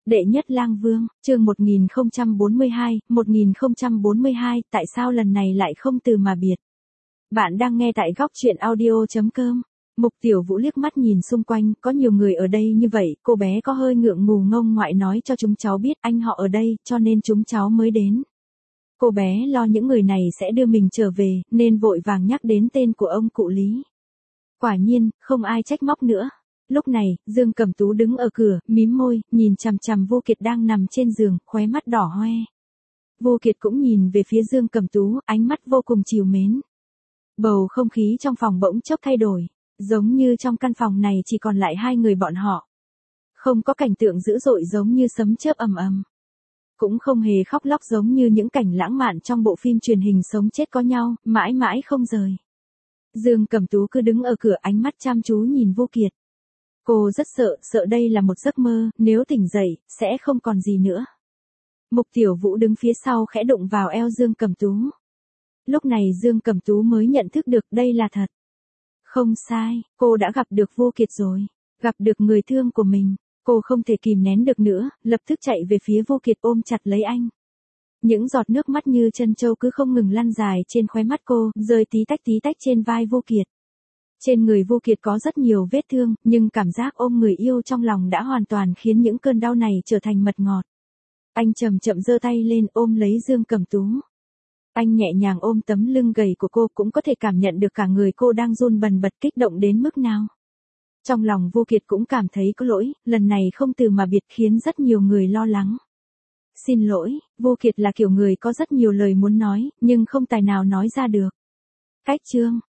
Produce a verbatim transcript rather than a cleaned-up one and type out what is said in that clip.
Đệ nhất lang vương, chương một nghìn không trăm bốn mươi hai, một nghìn không trăm bốn mươi hai, tại sao lần này lại không từ mà biệt? Bạn đang nghe tại góc truyện audio chấm com. Mục Tiểu Vũ liếc mắt nhìn xung quanh, có nhiều người ở đây như vậy, cô bé có hơi ngượng ngùng ngông ngoại nói cho chúng cháu biết anh họ ở đây, cho nên chúng cháu mới đến. Cô bé lo những người này sẽ đưa mình trở về, nên vội vàng nhắc đến tên của ông cụ Lý. Quả nhiên, không ai trách móc nữa. Lúc này, Dương Cẩm Tú đứng ở cửa, mím môi, nhìn chằm chằm Vô Kiệt đang nằm trên giường, khóe mắt đỏ hoe. Vô Kiệt cũng nhìn về phía Dương Cẩm Tú, ánh mắt vô cùng trìu mến. Bầu không khí trong phòng bỗng chốc thay đổi, giống như trong căn phòng này chỉ còn lại hai người bọn họ. Không có cảnh tượng dữ dội giống như sấm chớp ầm ầm. Cũng không hề khóc lóc giống như những cảnh lãng mạn trong bộ phim truyền hình Sống chết có nhau, mãi mãi không rời. Dương Cẩm Tú cứ đứng ở cửa, ánh mắt chăm chú nhìn Vô Kiệt. Cô rất sợ, sợ đây là một giấc mơ, nếu tỉnh dậy, sẽ không còn gì nữa. Mục Tiểu Vũ đứng phía sau khẽ đụng vào eo Dương Cẩm Tú. Lúc này Dương Cẩm Tú mới nhận thức được đây là thật. Không sai, cô đã gặp được Vô Kiệt rồi, gặp được người thương của mình. Cô không thể kìm nén được nữa, lập tức chạy về phía Vô Kiệt ôm chặt lấy anh. Những giọt nước mắt như chân trâu cứ không ngừng lăn dài trên khóe mắt cô, rơi tí tách tí tách trên vai Vô Kiệt. Trên người Vô Kiệt có rất nhiều vết thương, nhưng cảm giác ôm người yêu trong lòng đã hoàn toàn khiến những cơn đau này trở thành mật ngọt. Anh chậm chậm giơ tay lên ôm lấy Dương Cẩm Tú. Anh nhẹ nhàng ôm tấm lưng gầy của cô, cũng có thể cảm nhận được cả người cô đang run bần bật, kích động đến mức nào. Trong lòng Vô Kiệt cũng cảm thấy có lỗi, lần này không từ mà biệt khiến rất nhiều người lo lắng. Xin lỗi, Vô Kiệt là kiểu người có rất nhiều lời muốn nói, nhưng không tài nào nói ra được. Cách chương,